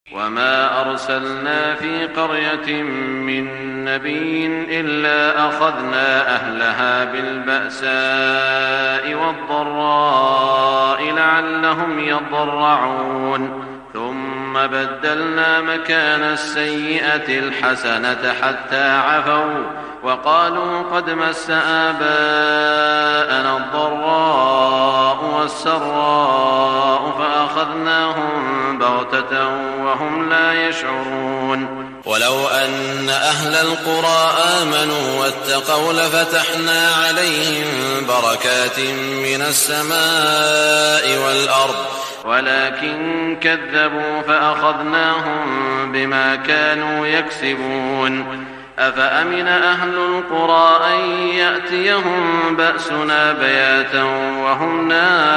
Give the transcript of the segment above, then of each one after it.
وما أرسلنا في قرية من نبي إلا أخذنا أهلها بالبأساء والضراء لعلهم يضرعون ثم بدلنا مكان السيئة الحسنة حتى عفوا وقالوا قد مس آباءنا الضراء والسراء فأخذناهم بغتة وهم لا يشعرون. ولو أن أهل القرى آمنوا واتقوا لفتحنا عليهم بركات من السماء والأرض ولكن كذبوا فأخذناهم بما كانوا يكسبون. أفأمن أهل القرى أن يأتيهم بأسنا بياتا وهم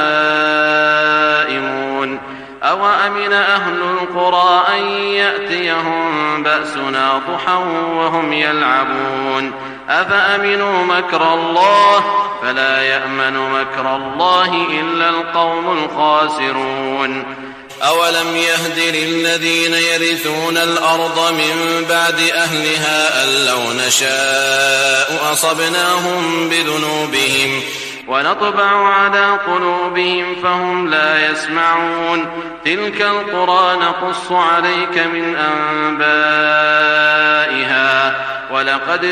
نائمون أو أمن أهل القرى أن يأتيهم بأسنا ضحى وهم يلعبون أفأمنوا مكر الله فلا يأمن مكر الله إلا القوم الخاسرون. أولم يهد للذين يرثون الأرض من بعد أهلها أن لو نشاء أصبناهم بذنوبهم ونطبع على قلوبهم فهم لا يسمعون. تلك القرى نقص عليك من أنبائها ولقد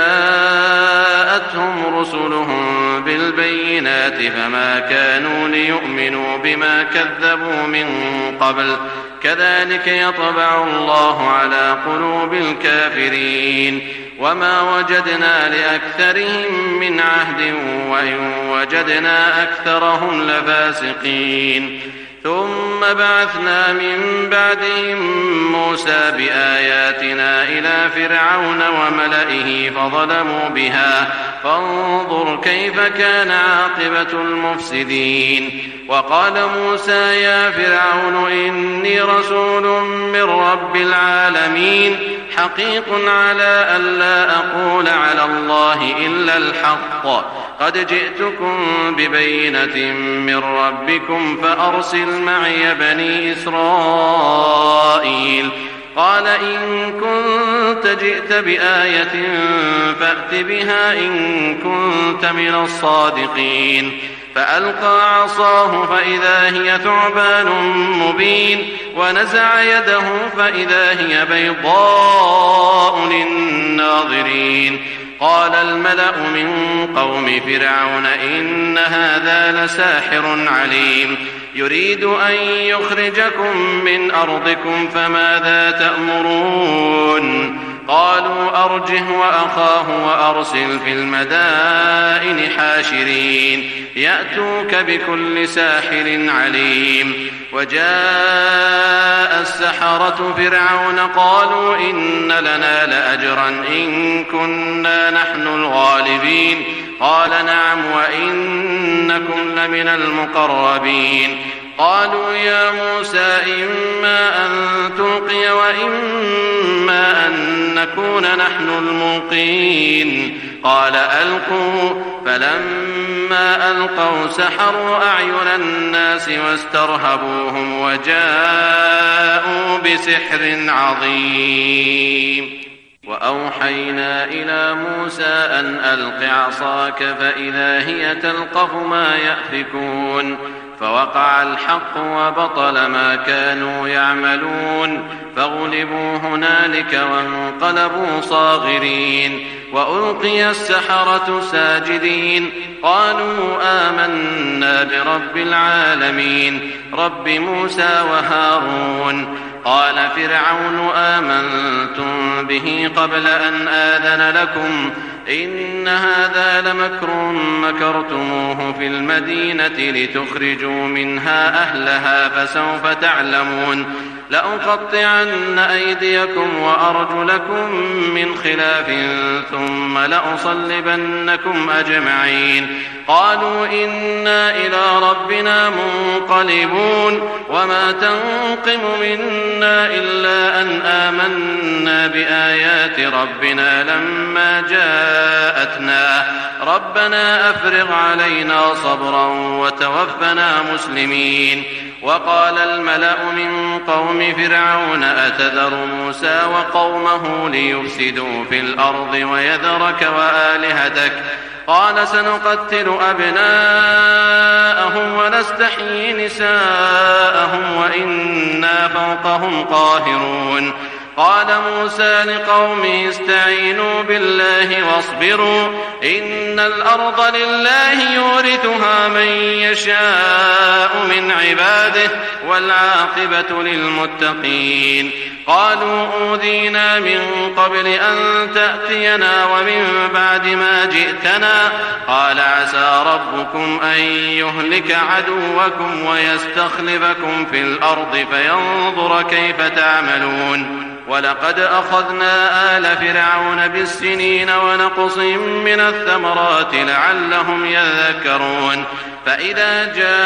جاءتهم رسلهم بالبينات فما كانوا ليؤمنوا بما كذبوا من قبل كذلك يطبع الله على قلوب الكافرين. وما وجدنا لأكثرهم من عهد وإن وجدنا أكثرهم لفاسقين. ثم بعثنا من بعدهم موسى بآياتنا إلى فرعون وملئه فظلموا بها فانظر كيف كان عاقبة المفسدين. وقال موسى يا فرعون إني رسول من رب العالمين حقيق على ألا أقول على الله إلا الحق قد جئتكم ببينة من ربكم فأرسل معي بني إسرائيل. قال إن كنت جئت بآية فأت بها إن كنت من الصادقين. فألقى عصاه فإذا هي ثعبان مبين ونزع يده فإذا هي بيضاء للناظرين. قال الملأ من قوم فرعون إن هذا لساحر عليم يريد أن يخرجكم من أرضكم فماذا تأمرون. قالوا أرجه وأخاه وأرسل في المدائن حاشرين يأتوك بكل ساحر عليم. وجاء السحرة فرعون قالوا إن لنا لأجرا إن كنا نحن الغالبين. قال نعم وإنكم لمن المقربين. قالوا يا موسى إما أن تلقي وإما أن نكون نحن الملقين. قال ألقوا فلما ألقوا سحروا أعين الناس واسترهبوهم وجاءوا بسحر عظيم. وأوحينا إلى موسى أن ألق عصاك فإذا هي تلقف ما يأفكون. فوقع الحق وبطل ما كانوا يعملون فغلبوا هنالك وانقلبوا صاغرين. وألقي السحرة ساجدين قالوا آمنا برب العالمين رب موسى وهارون. قال فرعون آمنتم به قبل أن آذن لكم إن هذا لمكر مكرتموه في المدينة لتخرجوا منها أهلها فسوف تعلمون. لأقطعن أيديكم وأرجلكم من خلاف ثم لأصلبنكم أجمعين. قالوا إنا إلى ربنا منقلبون وما تنقم منا إلا أن آمنا بآيات ربنا لما جاءتنا ربنا أفرغ علينا صبرا وتوفنا مسلمين. وقال الملأ من قوم فرعون أتذر موسى وقومه ليفسدوا في الأرض ويذرك وآلهتك قال سنقتل أبناءهم ونستحيي نساءهم وإنا فوقهم قاهرون قال موسى لقومه استعينوا بالله واصبروا إن الأرض لله يورثها من يشاء من عباده والعاقبة للمتقين قالوا أوذينا من قبل أن تأتينا ومن بعد ما جئتنا قال عسى ربكم أن يهلك عدوكم ويستخلفكم في الأرض فينظر كيف تعملون ولقد أخذنا آل فرعون بالسنين ونقص من الثمرات لعلهم يذكرون فإذا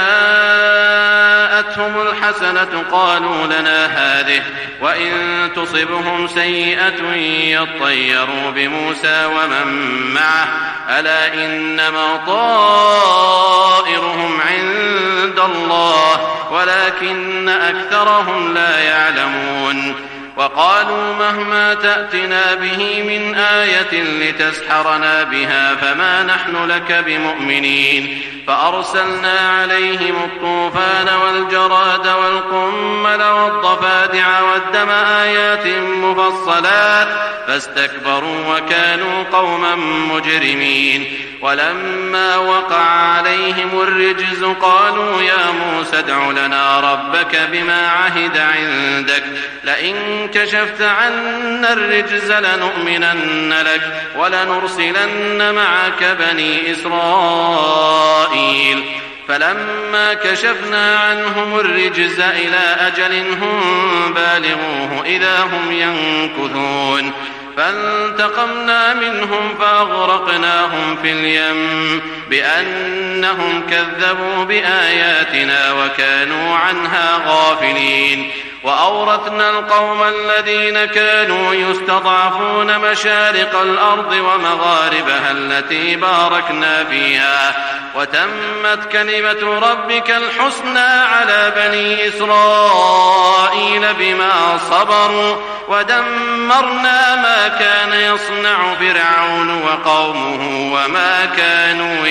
جاءتهم الحسنة قالوا لنا هذه وإن تصبهم سيئة يطيروا بموسى ومن معه ألا إنما طائرهم عند الله ولكن أكثرهم لا يعلمون وقالوا مهما تأتنا به من آية لتسحرنا بها فما نحن لك بمؤمنين فأرسلنا عليهم الطوفان والجراد والقمل والضفادع والدم آيات مفصلات فاستكبروا وكانوا قوما مجرمين ولما وقع عليهم الرجز قالوا يا موسى ادع لنا ربك بما عهد عندك لئن كشفت عنا الرجز لنؤمنن لك ولنرسلن معك بني إسرائيل فلما كشفنا عنهم الرجز إلى أجل هم بالغوه إذا هم ينكثون فانتقمنا منهم فأغرقناهم في اليم بأنهم كذبوا بآياتنا وكانوا عنها غافلين وأورثنا القوم الذين كانوا يستضعفون مشارق الأرض ومغاربها التي باركنا فيها وتمت كلمة ربك الحسنى على بني إسرائيل بما صبروا ودمرنا ما كان يصنع فرعون وقومه وما كانوا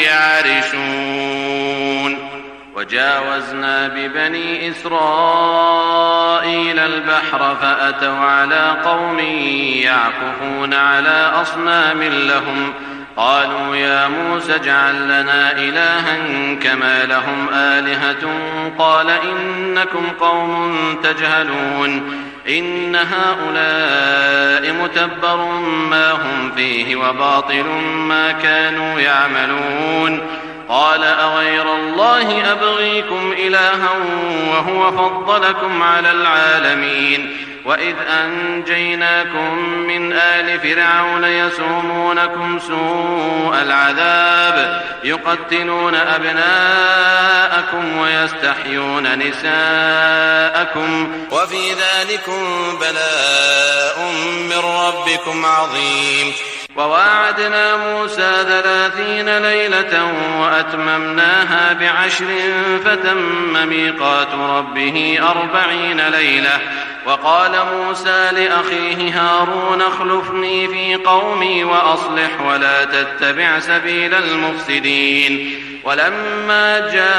يعرشون وجاوزنا ببني إسرائيل البحر فأتوا على قوم يعكفون على أصنام لهم قالوا يا موسى اجعل لنا إلها كما لهم آلهة قال إنكم قوم تجهلون إن هؤلاء متبر ما هم فيه وباطل ما كانوا يعملون قال أغير الله أبغيكم إلها وهو فضلكم على العالمين وإذ أنجيناكم من آل فرعون يسومونكم سوء العذاب يقتلون أبناءكم ويستحيون نساءكم وفي ذلكم بلاء من ربكم عظيم وواعدنا موسى 30 ليلة وأتممناها ب10 فتم ميقات ربه 40 ليلة وقال موسى لأخيه هارون اخلفني في قومي وأصلح ولا تتبع سبيل المفسدين ولما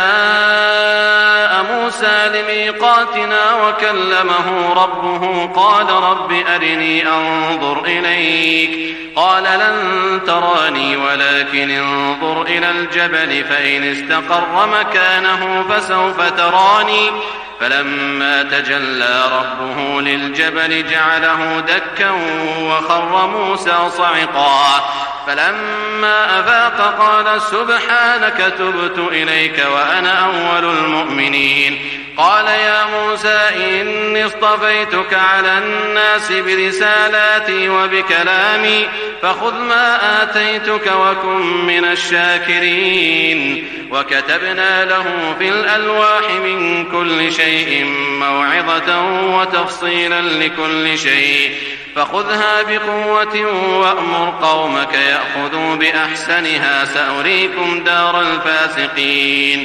جاء موسى لميقاتنا وكلمه ربه قال رب أرني أنظر إليك قال لن تراني ولكن انظر إلى الجبل فإن استقر مكانه فسوف تراني فلما تجلى ربه للجبل جعله دكا وخر موسى صعقا فلما أفاق قال سبحانك تبت إليك وأنا أول المؤمنين قال يا موسى إني اصطفيتك على الناس برسالاتي وبكلامي فخذ ما آتيتك وكن من الشاكرين وكتبنا له في الألواح من كل شيء موعظة وتفصيلا لكل شيء فخذها بقوة وأمر قومك يأخذوا بأحسنها سأريكم دار الفاسقين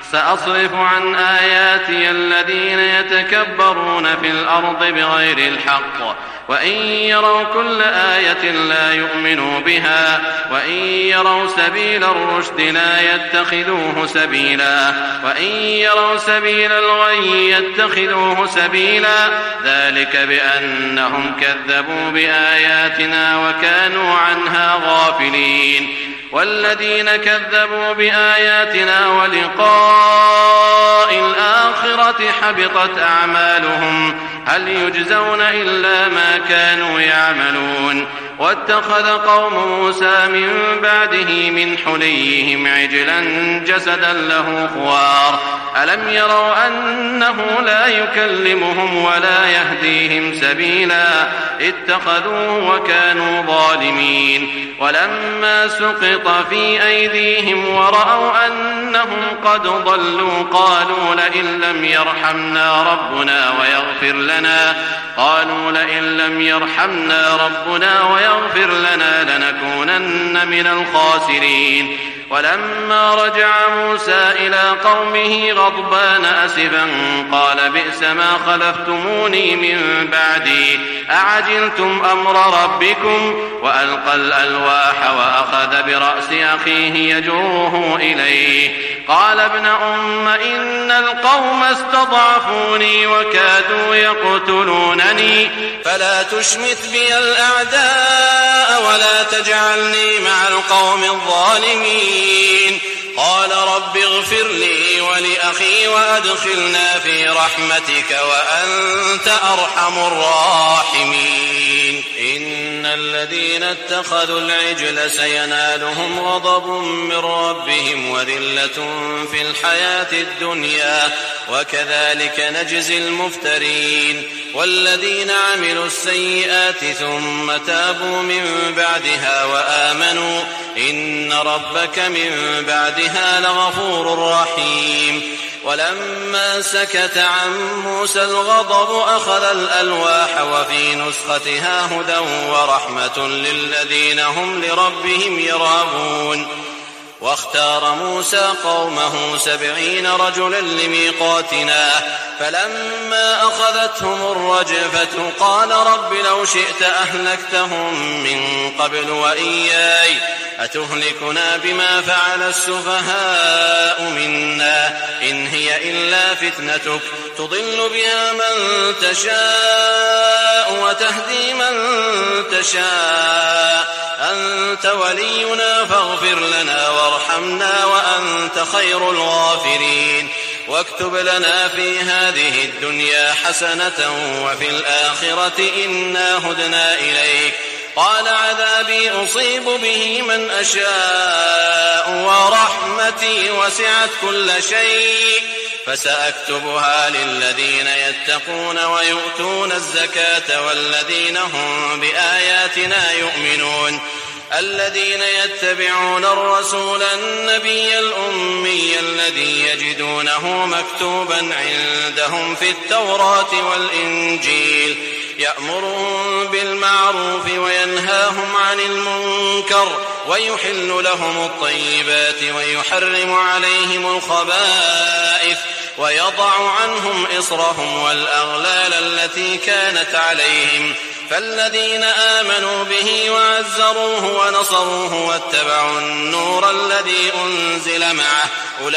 سأصرف عن آياتي الذين يتكبرون في الأرض بغير الحق وإن يروا كل آية لا يؤمنوا بها وإن يروا سبيل الرشد لا يتخذوه سبيلا وإن يروا سبيل الغي يتخذوه سبيلا ذلك بأنهم كذبوا بآياتنا وكانوا عنها غافلين والذين كذبوا بآياتنا ولقاء الآخرة حبطت أعمالهم هل يجزون إلا ما كانوا يعملون واتخذ قوم موسى من بعده من حليهم عجلا جسدا له خوار ألم يروا أنه لا يكلمهم ولا يهديهم سبيلا اتخذوه وكانوا ظالمين ولما سقط في أيديهم ورأوا أنهم قد ضلوا قالوا لئن لم يرحمنا ربنا ويغفر لنا لنكونن من الخاسرين ولما رجع موسى إلى قومه غضبان أسفا قال بئس ما خلفتموني من بعدي أعجلتم أمر ربكم وألقى الألواح وأخذ برأس أخيه يجره إليه قال ابن أم إن القوم استضعفوني وكادوا يقتلونني فلا تشمت بي الأعداء ولا تجعلني مع القوم الظالمين قال رب اغفر لي ولأخي وأدخلنا في رحمتك وأنت أرحم الراحمين إن الذين اتخذوا العجل سينالهم غضب من ربهم وذلة في الحياة الدنيا وكذلك نجزي المفترين والذين عملوا السيئات ثم تابوا من بعدها وآمنوا إن ربك من بعدها لغفور رحيم ولما سكت عن موسى الغضب أخذ الألواح وفي نسختها هدى ورحمة للذين هم لربهم يرهبون واختار موسى قومه 70 رجلا لميقاتنا فلما أخذتهم الرجفة قال رب لو شئت أهلكتهم من قبل وإياي أتهلكنا بما فعل السفهاء منا إن هي إلا فتنتك تضل بها من تشاء وتهدي من تشاء أنت ولينا فاغفر لنا وارحمنا وأنت خير الغافرين واكتب لنا في هذه الدنيا حسنة وفي الآخرة إنا هدنا إليك قال عذابي أصيب به من أشاء ورحمتي وسعت كل شيء فسأكتبها للذين يتقون ويؤتون الزكاة والذين هم بآياتنا يؤمنون الذين يتبعون الرسول النبي الأمي الذي يجدونه مكتوبا عندهم في التوراة والإنجيل يأمرهم بالمعروف وينهاهم عن المنكر ويحل لهم الطيبات ويحرم عليهم الخبائث ويضع عنهم إصرهم والأغلال التي كانت عليهم فالذين آمنوا به وعزروه ونصروه واتبعوا النور الذي أنزل معه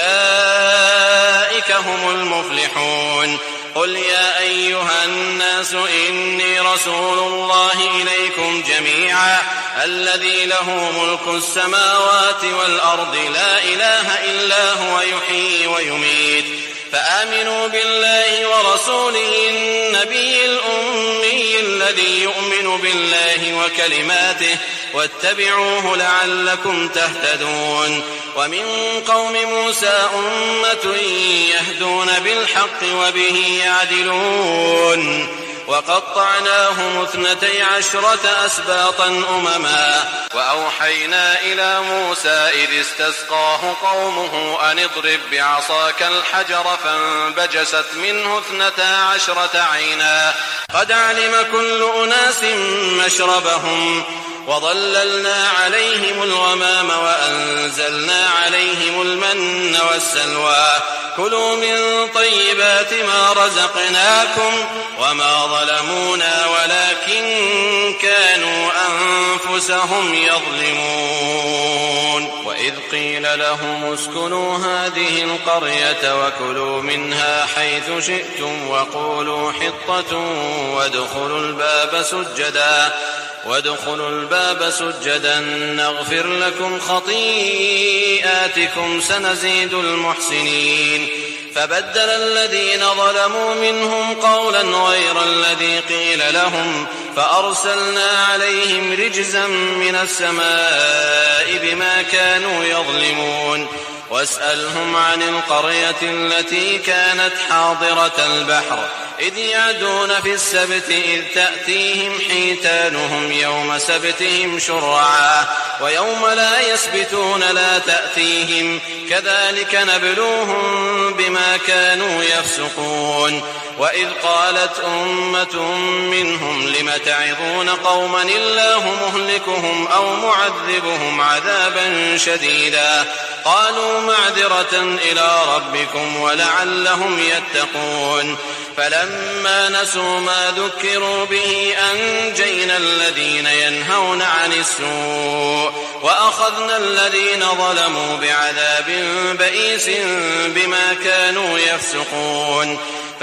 أولئك هم المفلحون قل يا أيها الناس إني رسول الله إليكم جميعا الذي له ملك السماوات والأرض لا إله إلا هو يحيي ويميت فآمنوا بالله ورسوله النبي الأمي الذي يؤمن بالله وكلماته واتبعوه لعلكم تهتدون ومن قوم موسى أمة يهدون بالحق وبه يعدلون وقطعناهم 12 أسباطا أمما وأوحينا إلى موسى إذ استسقاه قومه أن اضرب بعصاك الحجر فانبجست منه 12 عينا قد علم كل أناس مشربهم وظللنا عليهم الغمام وأنزلنا عليهم المن والسلوى كلوا من طيبات ما رزقناكم وما ظلمونا ولكن كانوا أنفسهم يظلمون وإذ قيل لهم اسكنوا هذه القرية وكلوا منها حيث شئتم وقولوا حطة وادخلوا الباب سجدا نغفر لكم خطيئاتكم سنزيد المحسنين فبدل الذين ظلموا منهم قولا غير الذي قيل لهم فأرسلنا عليهم رجزا من السماء بما كانوا يظلمون واسألهم عن القرية التي كانت حاضرة البحر إذ يعدون في السبت إذ تأتيهم حيتانهم يوم سبتهم شرعا ويوم لا يسبتون لا تأتيهم كذلك نبلوهم بما كانوا يفسقون وإذ قالت أمة منهم لم تعظون قوما الله مهلكهم أو معذبهم عذابا شديدا قالوا معذرة إلى ربكم ولعلهم يتقون فلما نسوا ما ذكروا به أنجينا الذين ينهون عن السوء وأخذنا الذين ظلموا بعذاب بئيس بما كانوا يفسقون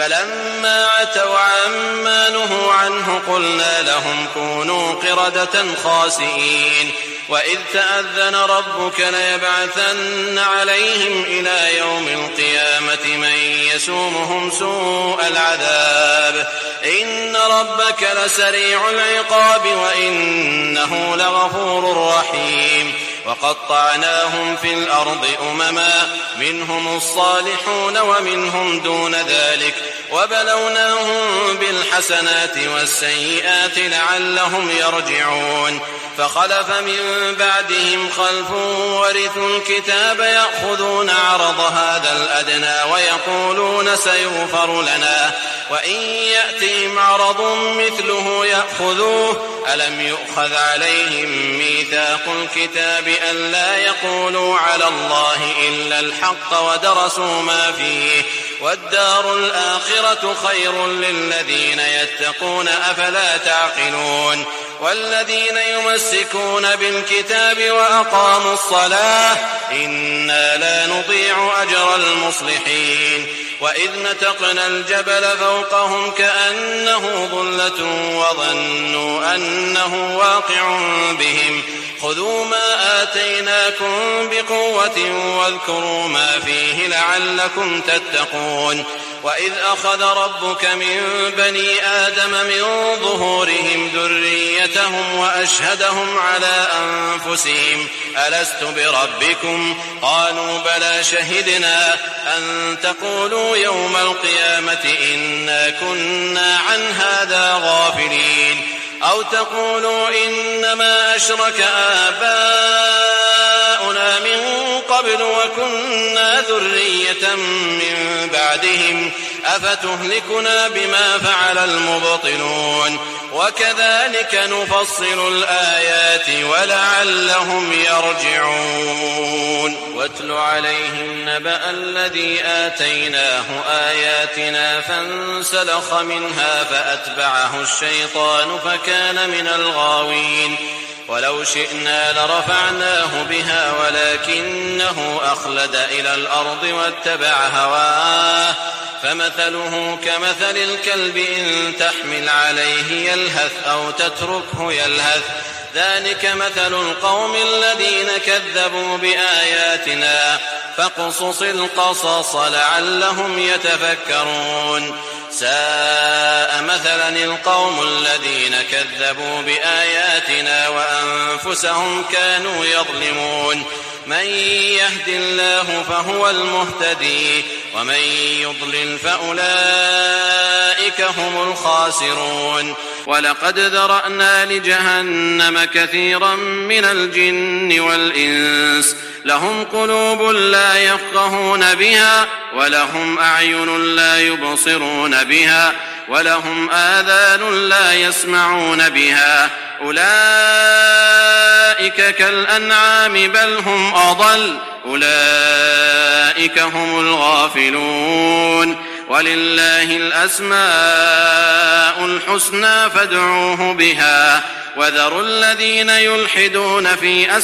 فلما عتوا عما نهوا عنه قلنا لهم كونوا قردة خاسئين وإذ تأذن ربك ليبعثن عليهم إلى يوم القيامة من يسومهم سوء العذاب إن ربك لسريع العقاب وإنه لغفور رحيم وقطعناهم في الأرض أمما منهم الصالحون ومنهم دون ذلك وبلوناهم بالحسنات والسيئات لعلهم يرجعون فخلف من بعدهم خلف ورثوا الكتاب يأخذون عرض هذا الأدنى ويقولون سيغفر لنا وإن يأتهم عرض مثله يأخذوه ألم يؤخذ عليهم ميثاق الكتاب ألا يقولوا على الله إلا الحق ودرسوا ما فيه والدار الآخرة خير للذين يتقون أفلا تعقلون والذين يمسكون بالكتاب وأقاموا الصلاة إنا لا نضيع أجر المصلحين وإذ نتقنا الجبل فوقهم كأنه ظلة وظنوا أنه واقع بهم خذوا ما آتيناكم بقوة واذكروا ما فيه لعلكم تتقون وإذ أخذ ربك من بني آدم من ظهورهم ذريتهم وأشهدهم على أنفسهم ألست بربكم قالوا بلى شهدنا أن تقولوا يوم القيامة إنا كنا عن هذا غافلين أو تقولوا إنما أشرك آباؤنا من قبل وكنا ذرية من بعدهم أفتهلكنا بما فعل المبطلون وكذلك نفصل الآيات ولعلهم يرجعون واتل عليهم نبأ الذي آتيناه آياتنا فانسلخ منها فأتبعه الشيطان فكان من الغاوين ولو شئنا لرفعناه بها ولكنه أخلد إلى الأرض واتبع هواه فمثله كمثل الكلب إن تحمل عليه يلهث أو تتركه يلهث ذلك مثل القوم الذين كذبوا بآياتنا فاقصص القصص لعلهم يتفكرون ساء مثلا القوم الذين كذبوا بآياتنا وأنفسهم كانوا يظلمون من يهد الله فهو المهتدي ومن يضلل فأولئك هم الخاسرون ولقد ذرأنا لجهنم كثيرا من الجن والإنس لهم قلوب لا يفقهون بها ولهم أعين لا يبصرون بها ولهم آذان لا يسمعون بها أولئك كالأنعام بل هم أضل أولئك هم الغافلون ولله الأسماء الحسنى فادعوه بها وذروا الذين يلحدون في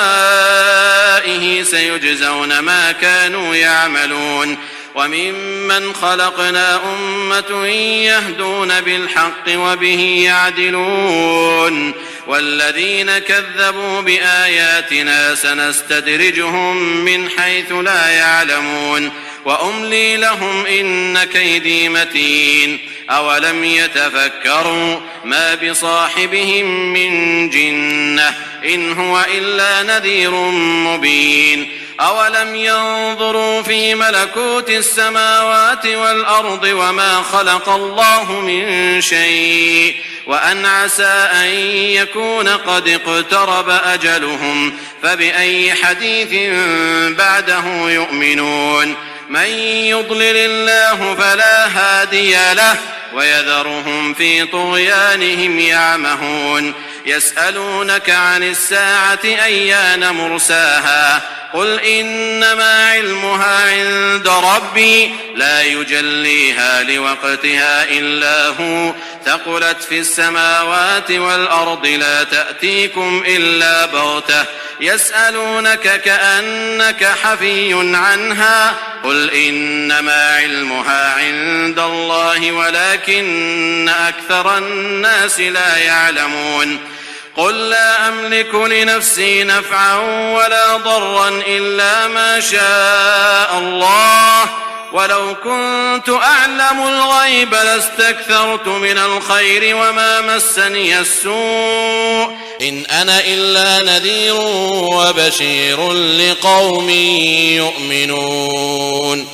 أسمائه سيجزون ما كانوا يعملون وممن خلقنا أمة يهدون بالحق وبه يعدلون والذين كذبوا بآياتنا سنستدرجهم من حيث لا يعلمون وأملي لهم إن كيدي متين أولم يتفكروا ما بصاحبهم من جنة إن هو إلا نذير مبين أولم ينظروا في ملكوت السماوات والأرض وما خلق الله من شيء وأن عسى أن يكون قد اقترب أجلهم فبأي حديث بعده يؤمنون من يضلل الله فلا هادي له ويذرهم في طغيانهم يعمهون يسألونك عن الساعة أيان مرساها قل إنما علمها عند ربي لا يجليها لوقتها إلا هو ثقلت في السماوات والأرض لا تأتيكم إلا بغتة يسألونك كأنك حفي عنها قل إنما علمها عند الله ولكن أكثر الناس لا يعلمون قل لا أملك لنفسي نفعا ولا ضرا إلا ما شاء الله ولو كنت أعلم الغيب لاستكثرت من الخير وما مسني السوء إن أنا إلا نذير وبشير لقوم يؤمنون